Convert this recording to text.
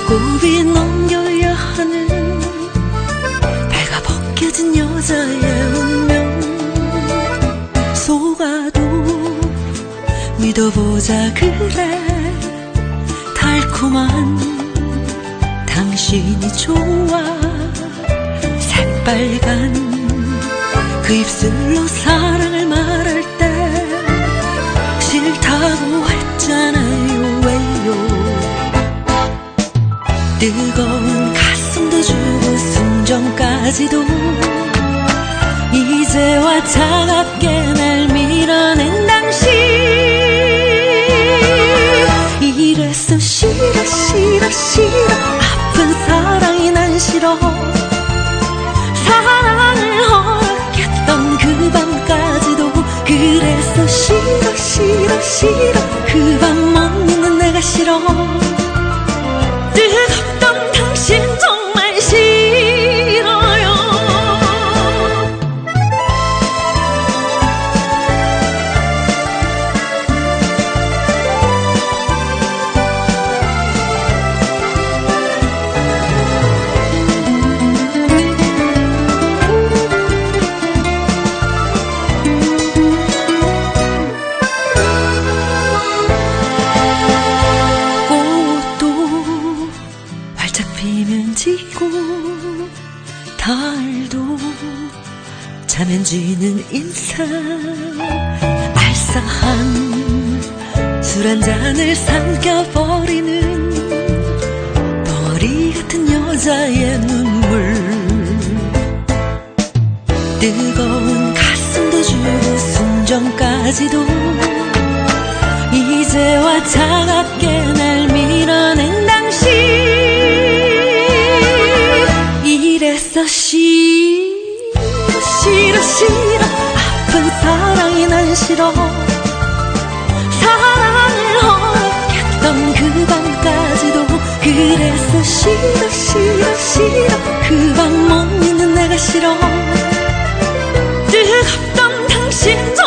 고비 넘겨야 하는 배가 벗겨진 여자의 운명. 속아도 믿어보자 그래. 달콤한 당신이 좋아. 새빨간 그 입술로 사랑을 말할 때 싫다고 했잖아요. 왜요? 뜨거운 가슴도 주고 순정까지도 이제와 차갑게 날 밀어낸 당신. 이래서 싫어 싫어 싫어. 아픈 사랑이 난 싫어. 사랑을 허락했던 그 밤까지도. 그래서 싫어 싫어 싫어. 그 밤 못 잊는 내가 싫어. 뜨겁던 당신 정말 싫어요. 피면 지고 달도 자면 지는 인생. 알싸한 술 한 잔을 삼켜버리는 덩어리 같은 여자의 눈물. 뜨거운 가슴도 주고 순정까지도 이제와 차갑게 날 밀어낸 당신. 이래서 싫어 싫어 싫어. 아픈 사랑이 난 싫어. 사랑을 허락했던 그 밤까지도. 그래서 싫어 싫어 싫어. 그 밤 못 잊는 내가 싫어. 뜨겁던 당신